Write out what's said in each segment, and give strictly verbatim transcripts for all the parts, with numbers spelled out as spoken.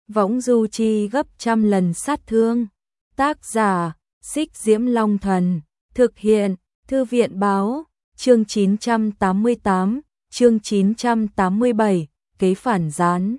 võng du chi gấp trăm lần sát thương. Tác giả, Xích Diễm Long Thần, thực hiện, Thư viện báo, chương chín trăm tám mươi tám, chương chín trăm tám mươi bảy, kế phản gián.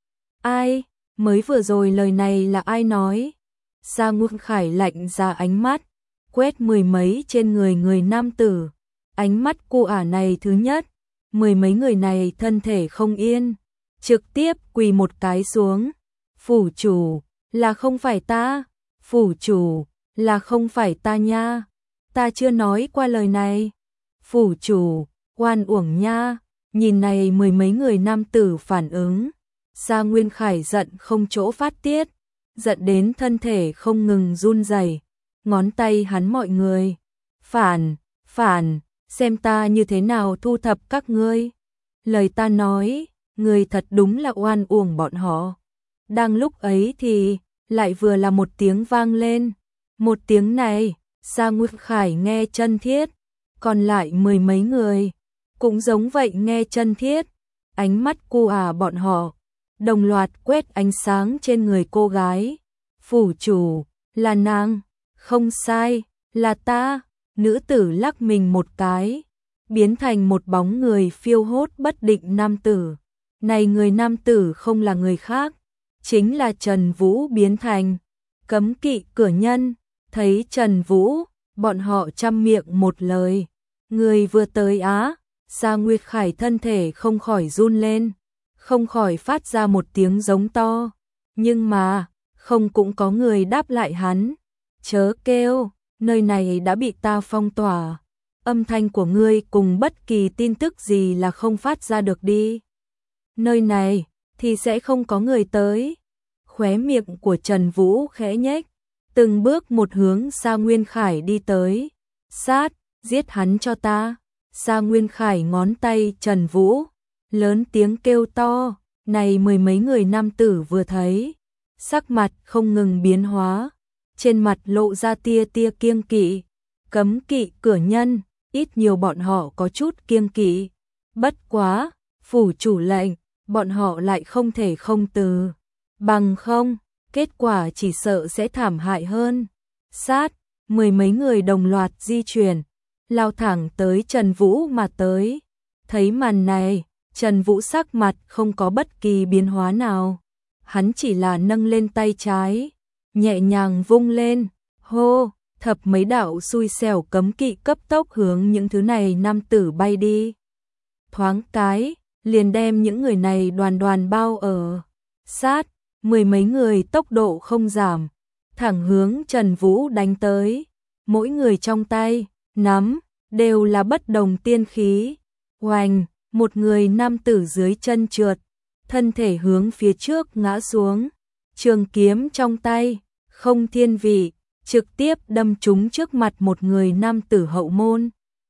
Ai, mới vừa rồi lời này là ai nói? Sa Nguyên Khải lạnh ra ánh mắt, quét mười mấy trên người người nam tử. Ánh mắt cô ả này thứ nhất, mười mấy người này thân thể không yên, trực tiếp quỳ một cái xuống. Phủ chủ, là không phải ta, phủ chủ, là không phải ta nha, ta chưa nói qua lời này. Phủ chủ, oan uổng nha, nhìn này mười mấy người nam tử phản ứng. Sa Nguyên Khải giận không chỗ phát tiết, giận đến thân thể không ngừng run rẩy, ngón tay hắn mọi người. Phản, phản, xem ta như thế nào thu thập các ngươi. Lời ta nói, người thật đúng là oan uổng bọn họ. Đang lúc ấy thì, lại vừa là một tiếng vang lên. Một tiếng này, Sa Nguyên Khải nghe chân thiết, còn lại mười mấy người, cũng giống vậy nghe chân thiết. Ánh mắt cô à bọn họ, đồng loạt quét ánh sáng trên người cô gái. Phủ chủ, là nàng, không sai, là ta. Nữ tử lắc mình một cái, biến thành một bóng người phiêu hốt bất định nam tử. Này người nam tử không là người khác, chính là Trần Vũ biến thành. Cấm kỵ cửa nhân, thấy Trần Vũ, bọn họ trăm miệng một lời. Người vừa tới á, Sa Nguyên Khải thân thể không khỏi run lên, không khỏi phát ra một tiếng giống to. Nhưng mà, không cũng có người đáp lại hắn. Chớ kêu, nơi này đã bị ta phong tỏa. Âm thanh của ngươi cùng bất kỳ tin tức gì là không phát ra được đi. Nơi này, thì sẽ không có người tới. Khóe miệng của Trần Vũ khẽ nhếch, từng bước một hướng Sa Nguyên Khải đi tới. Sát, giết hắn cho ta. Sa Nguyên Khải ngón tay Trần Vũ, lớn tiếng kêu to. Này mười mấy người nam tử vừa thấy, sắc mặt không ngừng biến hóa, trên mặt lộ ra tia tia kiêng kỵ. Cấm kỵ cửa nhân, ít nhiều bọn họ có chút kiêng kỵ. Bất quá, phủ chủ lệnh, bọn họ lại không thể không từ. Bằng không, kết quả chỉ sợ sẽ thảm hại hơn. Sát, mười mấy người đồng loạt di chuyển, lao thẳng tới Trần Vũ mà tới. Thấy màn này, Trần Vũ sắc mặt không có bất kỳ biến hóa nào. Hắn chỉ là nâng lên tay trái, nhẹ nhàng vung lên, hô, thập mấy đạo xui xẻo cấm kỵ cấp tốc hướng những thứ này nam tử bay đi. Thoáng cái, liền đem những người này đoàn đoàn bao ở. Sát, mười mấy người tốc độ không giảm, thẳng hướng Trần Vũ đánh tới. Mỗi người trong tay, nắm, đều là bất đồng tiên khí. Oành, một người nam tử dưới chân trượt, thân thể hướng phía trước ngã xuống. Trường kiếm trong tay, không thiên vị, trực tiếp đâm trúng trước mặt một người nam tử hậu môn.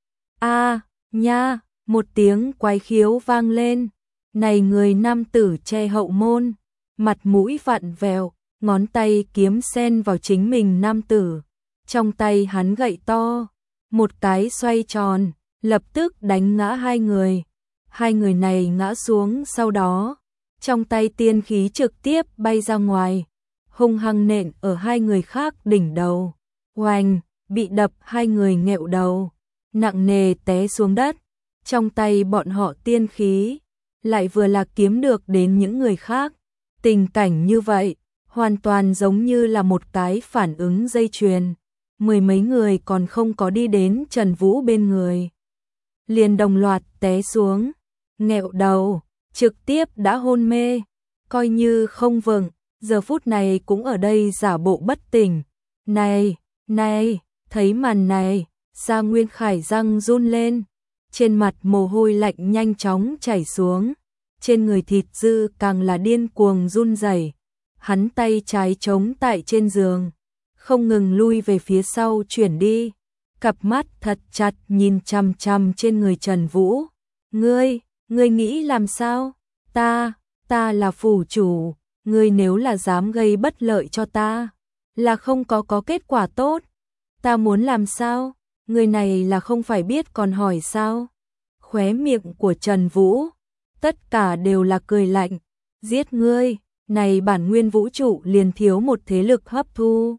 A, nha, một tiếng quái khiếu vang lên. Này người nam tử che hậu môn, mặt mũi vặn vẹo, ngón tay kiếm sen vào chính mình nam tử. Trong tay hắn gậy to, một cái xoay tròn, lập tức đánh ngã hai người. Hai người này ngã xuống sau đó, trong tay tiên khí trực tiếp bay ra ngoài, hung hăng nện ở hai người khác đỉnh đầu. Oành, bị đập hai người nghẹo đầu, nặng nề té xuống đất. Trong tay bọn họ tiên khí, lại vừa là kiếm được đến những người khác. Tình cảnh như vậy, hoàn toàn giống như là một cái phản ứng dây chuyền. Mười mấy người còn không có đi đến Trần Vũ bên người, liền đồng loạt té xuống, nghẹo đầu, trực tiếp đã hôn mê, coi như không vững, giờ phút này cũng ở đây giả bộ bất tỉnh. Này, này, thấy màn này, Sa Nguyên Khải răng run lên, trên mặt mồ hôi lạnh nhanh chóng chảy xuống, trên người thịt dư càng là điên cuồng run rẩy. Hắn tay trái chống tại trên giường, không ngừng lui về phía sau chuyển đi, cặp mắt thật chặt nhìn chằm chằm trên người Trần Vũ. Ngươi, ngươi nghĩ làm sao? Ta, ta là phủ chủ, ngươi nếu là dám gây bất lợi cho ta, là không có có kết quả tốt. Ta muốn làm sao? Người này là không phải biết còn hỏi sao? Khóe miệng của Trần Vũ, tất cả đều là cười lạnh. Giết ngươi, này bản nguyên vũ trụ liền thiếu một thế lực hấp thu.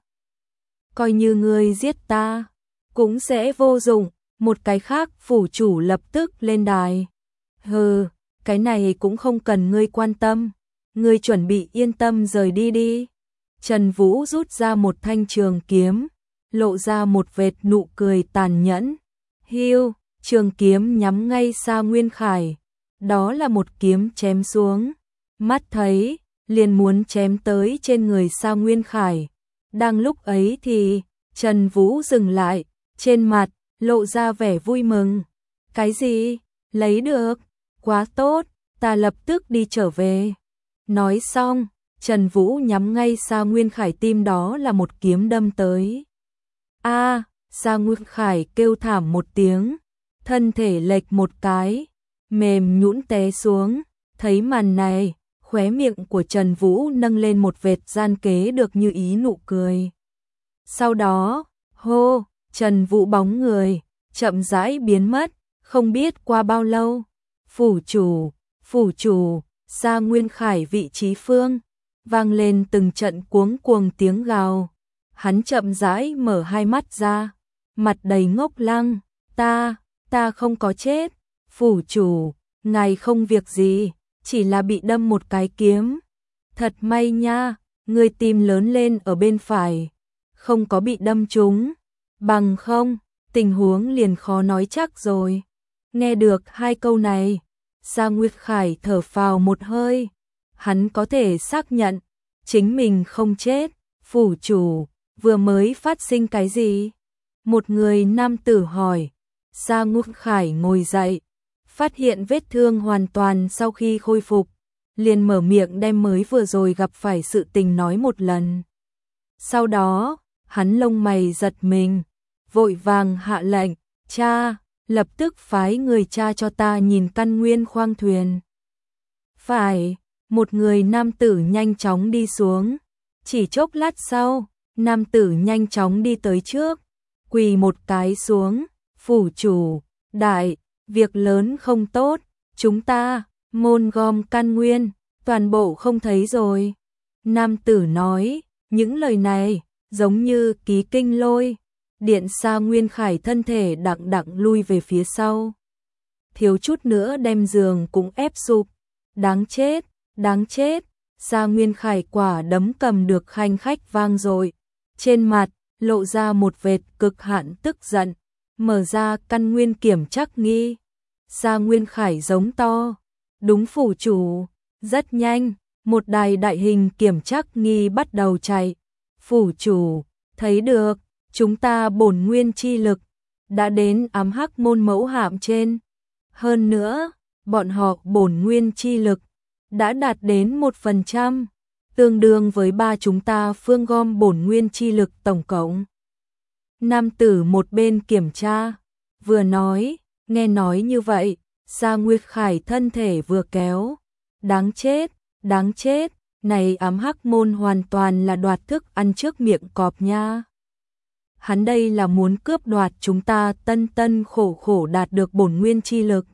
Coi như ngươi giết ta, cũng sẽ vô dụng. Một cái khác phủ chủ lập tức lên đài. Hừ, cái này cũng không cần ngươi quan tâm. Ngươi chuẩn bị yên tâm rời đi đi. Trần Vũ rút ra một thanh trường kiếm, lộ ra một vệt nụ cười tàn nhẫn. Hiu, trường kiếm nhắm ngay Sa Nguyên Khải. Đó là một kiếm chém xuống. Mắt thấy, liền muốn chém tới trên người Sa Nguyên Khải. Đang lúc ấy thì, Trần Vũ dừng lại, trên mặt, lộ ra vẻ vui mừng. Cái gì? Lấy được? Quá tốt, ta lập tức đi trở về. Nói xong, Trần Vũ nhắm ngay Sa Nguyên Khải tim đó là một kiếm đâm tới. A, Sa Nguyên Khải kêu thảm một tiếng, thân thể lệch một cái, mềm nhũn té xuống. Thấy màn này, khóe miệng của Trần Vũ nâng lên một vệt gian kế được như ý nụ cười. Sau đó, hô, Trần Vũ bóng người, chậm rãi biến mất, không biết qua bao lâu. Phủ chủ, phủ chủ, Sa Nguyên Khải vị trí phương, vang lên từng trận cuống cuồng tiếng gào. Hắn chậm rãi mở hai mắt ra, mặt đầy ngốc lăng. Ta, ta không có chết. Phủ chủ, ngài không việc gì, chỉ là bị đâm một cái kiếm. Thật may nha, người tim lớn lên ở bên phải, không có bị đâm trúng. Bằng không, tình huống liền khó nói chắc rồi. Nghe được hai câu này, Sa Nguyên Khải thở phào một hơi. Hắn có thể xác nhận, chính mình không chết. Phủ chủ, vừa mới phát sinh cái gì? Một người nam tử hỏi. Sa Nguyên Khải ngồi dậy, phát hiện vết thương hoàn toàn sau khi khôi phục, liền mở miệng đem mới vừa rồi gặp phải sự tình nói một lần. Sau đó, hắn lông mày giật mình, vội vàng hạ lệnh, cha, lập tức phái người cha cho ta nhìn căn nguyên khoang thuyền. Phải, một người nam tử nhanh chóng đi xuống. Chỉ chốc lát sau, nam tử nhanh chóng đi tới trước, quỳ một cái xuống. Phủ chủ, đại, việc lớn không tốt, chúng ta, môn gom căn nguyên, toàn bộ không thấy rồi. Nam tử nói, những lời này, giống như ký kinh lôi. Điện Sa Nguyên Khải thân thể đặng đặng lui về phía sau. Thiếu chút nữa đem giường cũng ép sụp. Đáng chết, đáng chết. Sa Nguyên Khải quả đấm cầm được khanh khách vang dội. Trên mặt, lộ ra một vệt cực hạn tức giận. Mở ra căn nguyên kiểm trắc nghi. Sa Nguyên Khải giống to. Đúng phủ chủ. Rất nhanh, một đài đại hình kiểm trắc nghi bắt đầu chạy. Phủ chủ, thấy được, chúng ta bổn nguyên chi lực đã đến ám hắc môn mẫu hạm trên. Hơn nữa, bọn họ bổn nguyên chi lực đã đạt đến một phần trăm, tương đương với ba chúng ta phương gom bổn nguyên chi lực tổng cộng. Nam tử một bên kiểm tra, vừa nói, nghe nói như vậy, Sa Nguyên Khải thân thể vừa kéo. Đáng chết, đáng chết, này ám hắc môn hoàn toàn là đoạt thức ăn trước miệng cọp nha. Hắn đây là muốn cướp đoạt chúng ta tân tân khổ khổ đạt được bổn nguyên chi lực.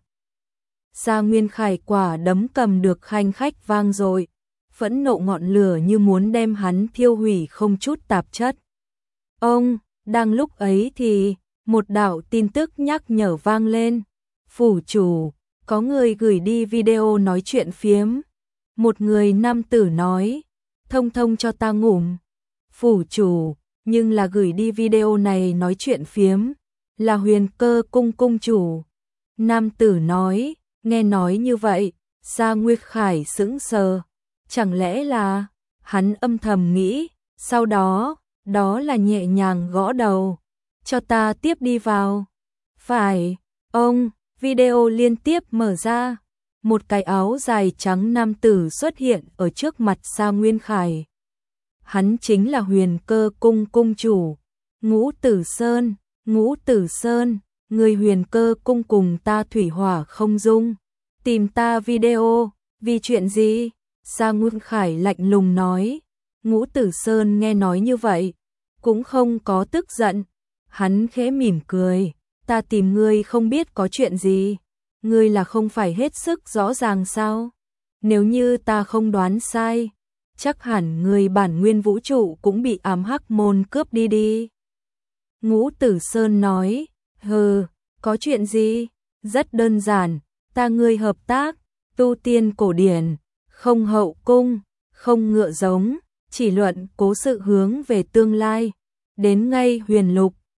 Sa Nguyên Khải quả đấm cầm được khanh khách vang dội, phẫn nộ ngọn lửa như muốn đem hắn thiêu hủy không chút tạp chất. Ông, đang lúc ấy thì, một đạo tin tức nhắc nhở vang lên. Phủ chủ, có người gửi đi video nói chuyện phiếm. Một người nam tử nói, thông thông cho ta ngủm. Phủ chủ, nhưng là gửi đi video này nói chuyện phiếm, là Huyền Cơ cung cung chủ. Nam tử nói, nghe nói như vậy, Sa Nguyên Khải sững sờ. Chẳng lẽ là, hắn âm thầm nghĩ, sau đó, đó là nhẹ nhàng gõ đầu. Cho ta tiếp đi vào. Phải, ông, video liên tiếp mở ra. Một cái áo dài trắng nam tử xuất hiện ở trước mặt Sa Nguyên Khải. Hắn chính là Huyền Cơ cung cung chủ, Ngũ Tử Sơn. Ngũ Tử Sơn, người Huyền Cơ cung cùng ta thủy hỏa không dung. Tìm ta video, vì chuyện gì? Sa Nguyên Khải lạnh lùng nói. Ngũ Tử Sơn nghe nói như vậy, cũng không có tức giận. Hắn khẽ mỉm cười, ta tìm ngươi không biết có chuyện gì. Ngươi là không phải hết sức rõ ràng sao? Nếu như ta không đoán sai, chắc hẳn người bản nguyên vũ trụ cũng bị ám hắc môn cướp đi đi. Ngũ Tử Sơn nói, hừ, có chuyện gì? Rất đơn giản, ta ngươi hợp tác, tu tiên cổ điển, không hậu cung, không ngựa giống, chỉ luận cố sự hướng về tương lai, đến ngay huyền lục,